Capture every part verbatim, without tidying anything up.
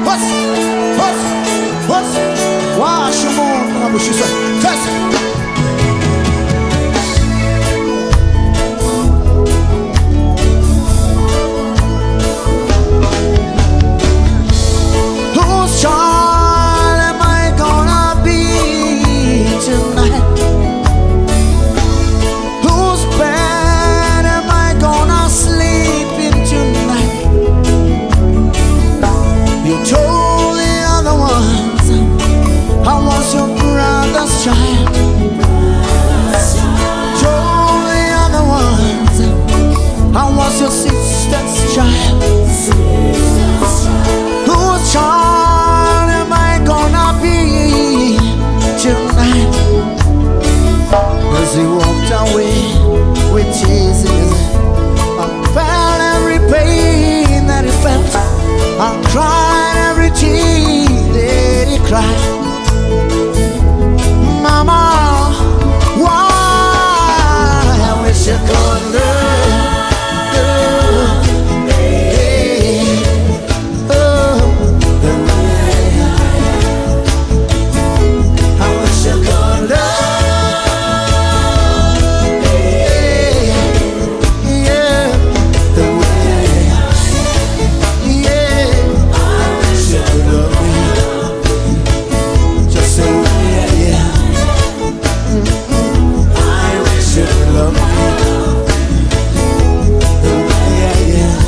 What's, what's, what's, wash your moon, I wish you said, test. Child, told the other ones I was your sister's child. Whose child am I gonna be tonight? As he walked away with tears in his eyes, I felt every pain that he felt. I cried every tear that he cried. Mama, why I wish you could love, love me, oh, the way I wish you could love me, yeah, the way, yeah, I wish you could love me, just the way, yeah. Love me the way I am.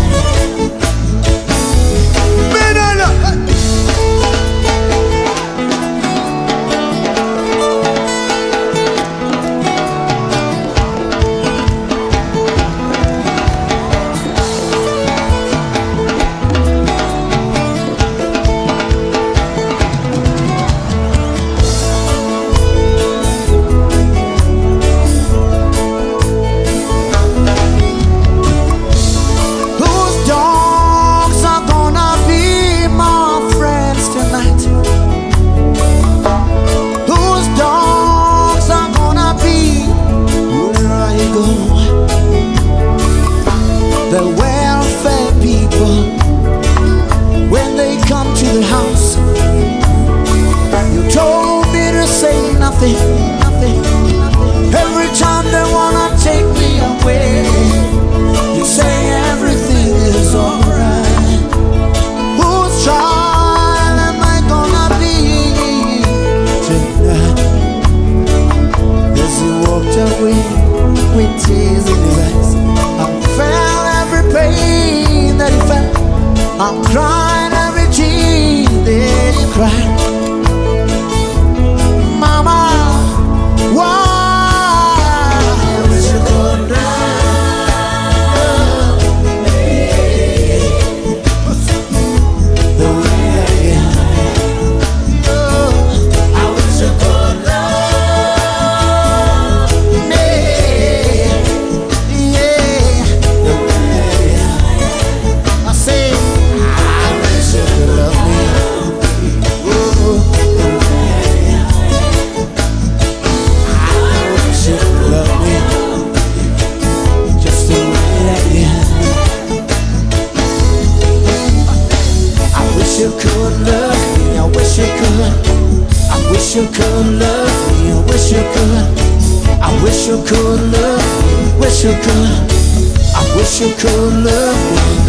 The welfare people, when they come to the house, you told me to say nothing, nothing, nothing. Every time they wanna take me away, you say everything is alright. Whose child am I gonna be tonight? As you walked away with tears in your eyes, I felt every pain that he felt. I'm crying every tear that he cried. Mama, why I wish you could love me the way I am. Oh, I wish you could love me, yeah, the way I say, I wish you could love me. Oh, the way I wish you could love me, just the way I am. I wish you could love me. I wish you could. I wish you could love me. I wish you could. I wish you could love me. Wish you could. I wish you could love me.